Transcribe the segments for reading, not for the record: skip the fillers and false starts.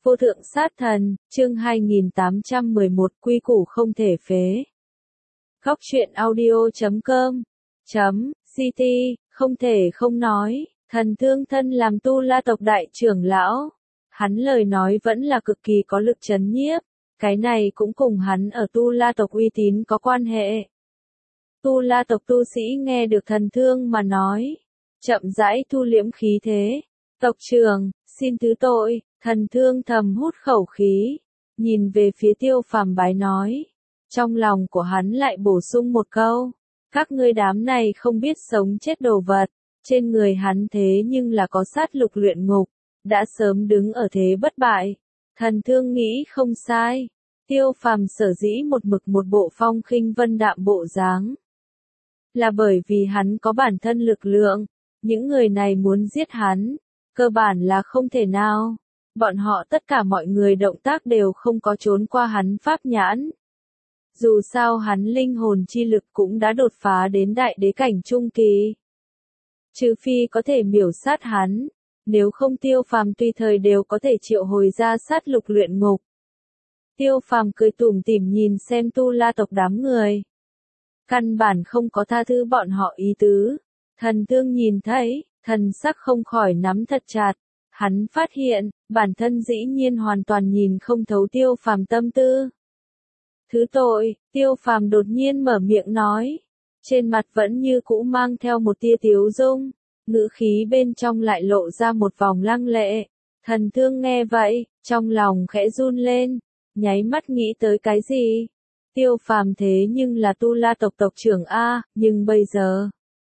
Vô thượng sát thần, chương 2811 quy củ không thể phế. Góc truyện audio.com .ct, không thể không nói, thần thương thân làm Tu La tộc đại trưởng lão. Hắn lời nói vẫn là cực kỳ có lực chấn nhiếp, cái này cũng cùng hắn ở Tu La tộc uy tín có quan hệ. Tu La tộc tu sĩ nghe được thần thương mà nói, chậm rãi thu liễm khí thế. Tộc trưởng, xin thứ tội. Thần thương thầm hút khẩu khí, nhìn về phía Tiêu Phàm bái nói. Trong lòng của hắn lại bổ sung một câu. Các ngươi đám này không biết sống chết đồ vật, trên người hắn thế nhưng là có sát lục luyện ngục, đã sớm đứng ở thế bất bại. Thần thương nghĩ không sai, Tiêu Phàm sở dĩ một mực một bộ phong khinh vân đạm bộ dáng. Là bởi vì hắn có bản thân lực lượng, những người này muốn giết hắn, cơ bản là không thể nào. Bọn họ tất cả mọi người động tác đều không có trốn qua hắn pháp nhãn. Dù sao hắn linh hồn chi lực cũng đã đột phá đến đại đế cảnh trung kỳ. Trừ phi có thể miểu sát hắn, nếu không Tiêu Phàm tùy thời đều có thể triệu hồi ra sát lục luyện ngục. Tiêu Phàm cười tủm tỉm nhìn xem Tu La tộc đám người. Căn bản không có tha thứ bọn họ ý tứ. Thần thương nhìn thấy, thần sắc không khỏi nắm thật chặt. Hắn phát hiện, bản thân dĩ nhiên hoàn toàn nhìn không thấu Tiêu Phàm tâm tư. Thứ tội, Tiêu Phàm đột nhiên mở miệng nói. Trên mặt vẫn như cũ mang theo một tia tiếu dung, ngữ khí bên trong lại lộ ra một vòng lăng lệ. Thần thương nghe vậy, trong lòng khẽ run lên, nháy mắt nghĩ tới cái gì? Tiêu Phàm thế nhưng là Tu La tộc tộc trưởng A, nhưng bây giờ,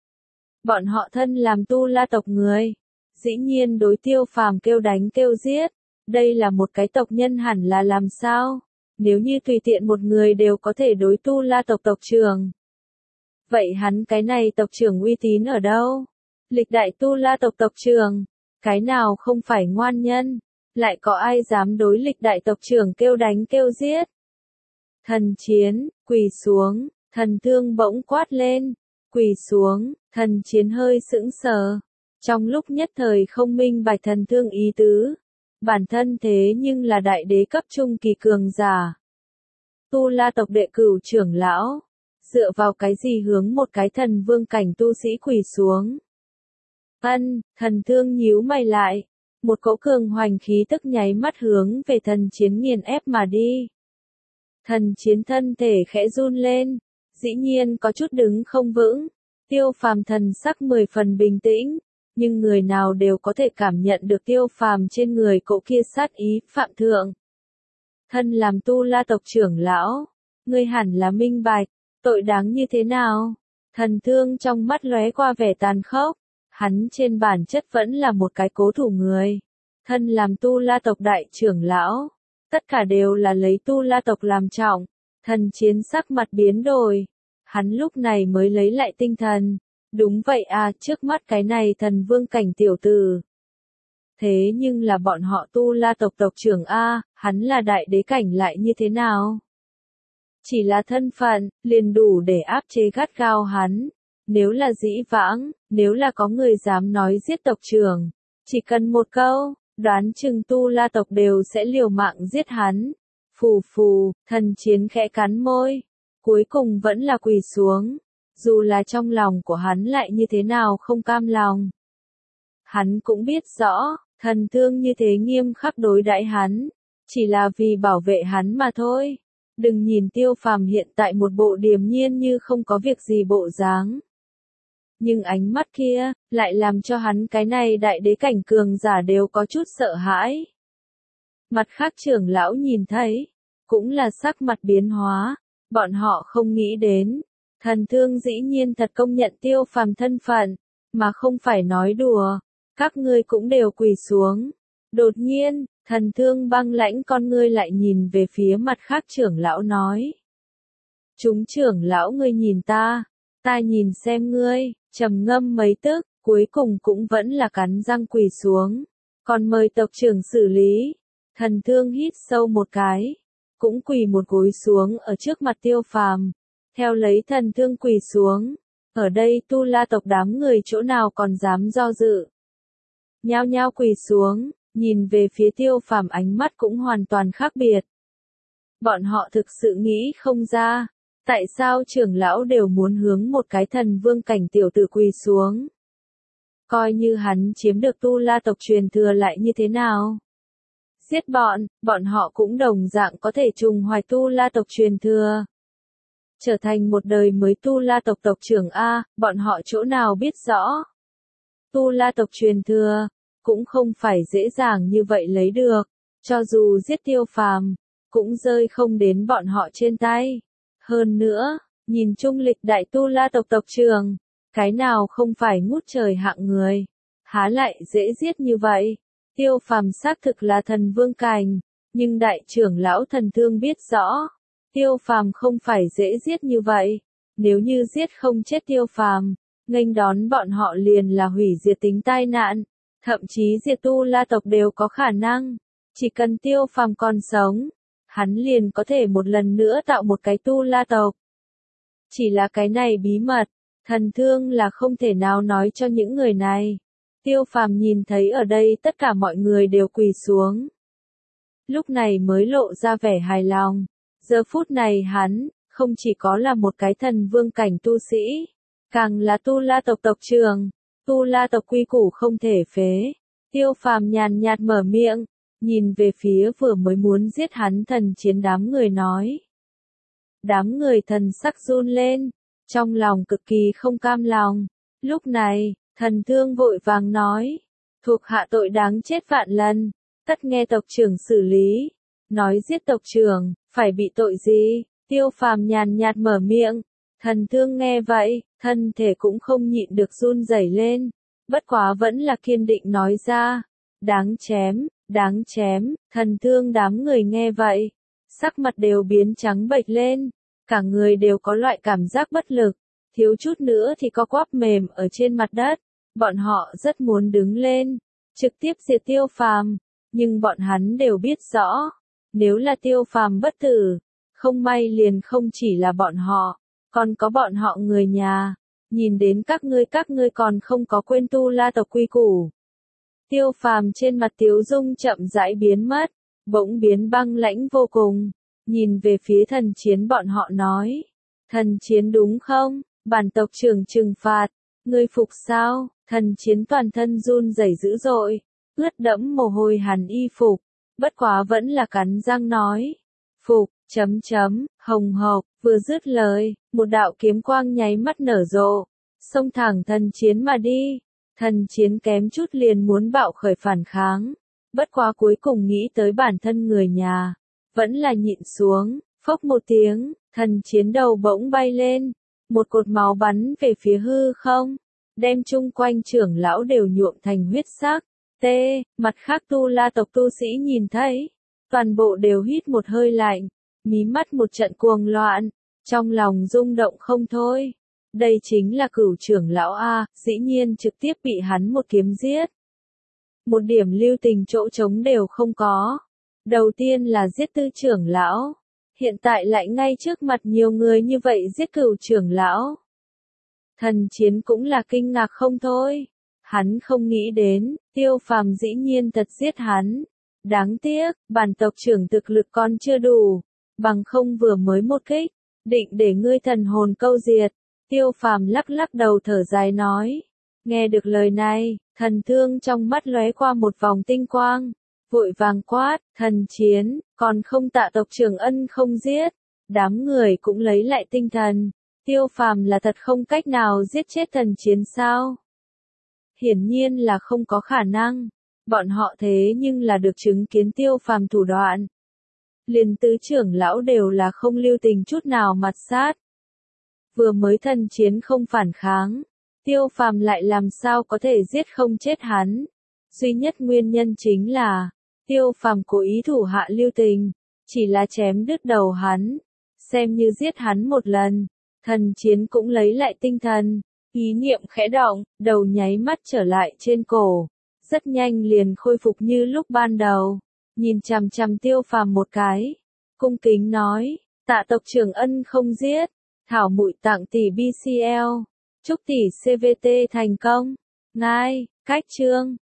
bọn họ thân làm Tu La tộc người. Dĩ nhiên đối Tiêu Phàm kêu đánh kêu giết, đây là một cái tộc nhân hẳn là làm sao? Nếu như tùy tiện một người đều có thể đối Tu La tộc tộc trưởng. Vậy hắn cái này tộc trưởng uy tín ở đâu? Lịch đại Tu La tộc tộc trưởng, cái nào không phải ngoan nhân, lại có ai dám đối lịch đại tộc trưởng kêu đánh kêu giết? Thần chiến, quỳ xuống, thần thương bỗng quát lên, quỳ xuống, thần chiến hơi sững sờ. Trong lúc nhất thời không minh bạch thần thương ý tứ, bản thân thế nhưng là đại đế cấp trung kỳ cường giả. Tu La tộc đệ cửu trưởng lão, dựa vào cái gì hướng một cái thần vương cảnh tu sĩ quỳ xuống? Thần thương nhíu mày lại, một cỗ cường hoành khí tức nháy mắt hướng về thần chiến nghiền ép mà đi. Thần chiến thân thể khẽ run lên, dĩ nhiên có chút đứng không vững. Tiêu Phàm thần sắc 10 phần bình tĩnh. Nhưng người nào đều có thể cảm nhận được Tiêu Phàm trên người cỗ kia sát ý, phạm thượng. Thân làm Tu La tộc trưởng lão, ngươi hẳn là minh bạch, tội đáng như thế nào? Thần thương trong mắt lóe qua vẻ tàn khốc, hắn trên bản chất vẫn là một cái cố thủ người. Thân làm Tu La tộc đại trưởng lão, tất cả đều là lấy Tu La tộc làm trọng. Thần chiến sắc mặt biến đổi, hắn lúc này mới lấy lại tinh thần. Đúng vậy à, trước mắt cái này thần vương cảnh tiểu tử. Thế nhưng là bọn họ Tu La tộc tộc trưởng A, hắn là đại đế cảnh lại như thế nào? Chỉ là thân phận, liền đủ để áp chế gắt gao hắn. Nếu là dĩ vãng, nếu là có người dám nói giết tộc trưởng, chỉ cần một câu, đoán chừng Tu La tộc đều sẽ liều mạng giết hắn. Phù phù, thần chiến khẽ cắn môi, cuối cùng vẫn là quỳ xuống. Dù là trong lòng của hắn lại như thế nào không cam lòng. Hắn cũng biết rõ, thần thương như thế nghiêm khắc đối đãi hắn, chỉ là vì bảo vệ hắn mà thôi. Đừng nhìn Tiêu Phàm hiện tại một bộ điềm nhiên như không có việc gì bộ dáng. Nhưng ánh mắt kia, lại làm cho hắn cái này đại đế cảnh cường giả đều có chút sợ hãi. Mặt khác trưởng lão nhìn thấy, cũng là sắc mặt biến hóa, bọn họ không nghĩ đến. Thần thương dĩ nhiên thật công nhận Tiêu Phàm thân phận, mà không phải nói đùa, các ngươi cũng đều quỳ xuống. Đột nhiên, thần thương băng lãnh con ngươi lại nhìn về phía mặt khác trưởng lão nói. Chúng trưởng lão ngươi nhìn ta nhìn xem ngươi, trầm ngâm mấy tức, cuối cùng cũng vẫn là cắn răng quỳ xuống. Còn mời tộc trưởng xử lý. Thần thương hít sâu một cái, cũng quỳ một gối xuống ở trước mặt Tiêu Phàm. Theo lấy thần thương quỳ xuống, ở đây Tu La tộc đám người chỗ nào còn dám do dự. Nhao nhao quỳ xuống, nhìn về phía Tiêu Phàm ánh mắt cũng hoàn toàn khác biệt. Bọn họ thực sự nghĩ không ra, tại sao trưởng lão đều muốn hướng một cái thần vương cảnh tiểu tử quỳ xuống. Coi như hắn chiếm được Tu La tộc truyền thừa lại như thế nào? Giết bọn họ cũng đồng dạng có thể trùng hoài Tu La tộc truyền thừa. Trở thành một đời mới Tu La tộc tộc trưởng A, bọn họ chỗ nào biết rõ. Tu La tộc truyền thừa, cũng không phải dễ dàng như vậy lấy được, cho dù giết Tiêu Phàm, cũng rơi không đến bọn họ trên tay. Hơn nữa, nhìn chung lịch đại Tu La tộc tộc trưởng, cái nào không phải ngút trời hạng người, há lại dễ giết như vậy. Tiêu Phàm xác thực là thần vương cảnh, nhưng đại trưởng lão Thần Thương biết rõ, Tiêu Phàm không phải dễ giết như vậy. Nếu như giết không chết Tiêu Phàm, nghênh đón bọn họ liền là hủy diệt tính tai nạn, thậm chí diệt Tu La tộc đều có khả năng. Chỉ cần Tiêu Phàm còn sống, hắn liền có thể một lần nữa tạo một cái Tu La tộc. Chỉ là cái này bí mật, Thần Thương là không thể nào nói cho những người này. Tiêu Phàm nhìn thấy ở đây tất cả mọi người đều quỳ xuống. Lúc này mới lộ ra vẻ hài lòng. Giờ phút này hắn, không chỉ có là một cái thần vương cảnh tu sĩ, càng là Tu La tộc tộc trưởng. Tu La tộc quy củ không thể phế. Tiêu Phàm nhàn nhạt mở miệng, nhìn về phía vừa mới muốn giết hắn Thần Chiến đám người nói. Đám người thần sắc run lên, trong lòng cực kỳ không cam lòng. Lúc này, Thần Thương vội vàng nói, thuộc hạ tội đáng chết vạn lần, tất nghe tộc trưởng xử lý. Nói giết tộc trưởng, phải bị tội gì? Tiêu Phàm nhàn nhạt mở miệng. Thần Thương nghe vậy, thân thể cũng không nhịn được run rẩy lên, bất quá vẫn là kiên định nói ra, đáng chém, đáng chém. Thần Thương đám người nghe vậy, sắc mặt đều biến trắng bệch lên, cả người đều có loại cảm giác bất lực, thiếu chút nữa thì co quắp mềm ở trên mặt đất. Bọn họ rất muốn đứng lên, trực tiếp diệt Tiêu Phàm, nhưng bọn hắn đều biết rõ, nếu là Tiêu Phàm bất tử, không may liền không chỉ là bọn họ, còn có bọn họ người nhà. Nhìn đến các ngươi còn không có quên Tu La tộc quy củ. Tiêu Phàm trên mặt tiếu dung chậm rãi biến mất, bỗng biến băng lãnh vô cùng, nhìn về phía Thần Chiến bọn họ nói, Thần Chiến đúng không? Bản tộc trưởng trừng phạt, ngươi phục sao? Thần Chiến toàn thân run rẩy dữ dội, ướt đẫm mồ hôi hằn y phục, bất quá vẫn là cắn răng nói, phục, hồng hộc. Vừa dứt lời, một đạo kiếm quang nháy mắt nở rộ, xông thẳng Thần Chiến mà đi. Thần Chiến kém chút liền muốn bạo khởi phản kháng, bất quá cuối cùng nghĩ tới bản thân người nhà, vẫn là nhịn xuống. Phốc một tiếng, Thần Chiến đầu bỗng bay lên, một cột máu bắn về phía hư không, đem chung quanh trưởng lão đều nhuộm thành huyết sắc. Mặt khác Tu La tộc tu sĩ nhìn thấy, toàn bộ đều hít một hơi lạnh, mí mắt một trận cuồng loạn, trong lòng rung động không thôi. Đây chính là Cửu trưởng lão A, dĩ nhiên trực tiếp bị hắn một kiếm giết. Một điểm lưu tình chỗ trống đều không có. Đầu tiên là giết Tư trưởng lão, hiện tại lại ngay trước mặt nhiều người như vậy giết Cửu trưởng lão. Thần Chiến cũng là kinh ngạc không thôi. Hắn không nghĩ đến, Tiêu Phàm dĩ nhiên thật giết hắn. Đáng tiếc, bản tộc trưởng thực lực còn chưa đủ, bằng không vừa mới một kích, định để ngươi thần hồn câu diệt. Tiêu Phàm lắc lắc đầu thở dài nói. Nghe được lời này, Thần Thương trong mắt lóe qua một vòng tinh quang, vội vàng quát, Thần Chiến, còn không tạ tộc trưởng ân không giết. Đám người cũng lấy lại tinh thần. Tiêu Phàm là thật không cách nào giết chết Thần Chiến sao? Hiển nhiên là không có khả năng. Bọn họ thế nhưng là được chứng kiến Tiêu Phàm thủ đoạn. Liền tứ trưởng lão đều là không lưu tình chút nào mặt sát. Vừa mới Thần Chiến không phản kháng, Tiêu Phàm lại làm sao có thể giết không chết hắn. Duy nhất nguyên nhân chính là, Tiêu Phàm cố ý thủ hạ lưu tình, chỉ là chém đứt đầu hắn, xem như giết hắn một lần. Thần Chiến cũng lấy lại tinh thần, ý niệm khẽ động, đầu nháy mắt trở lại trên cổ, rất nhanh liền khôi phục như lúc ban đầu, nhìn chằm chằm Tiêu Phàm một cái, cung kính nói, tạ tộc trưởng ân không giết, thảo muội tặng tỷ BCL, chúc tỷ CVT thành công. Cách chương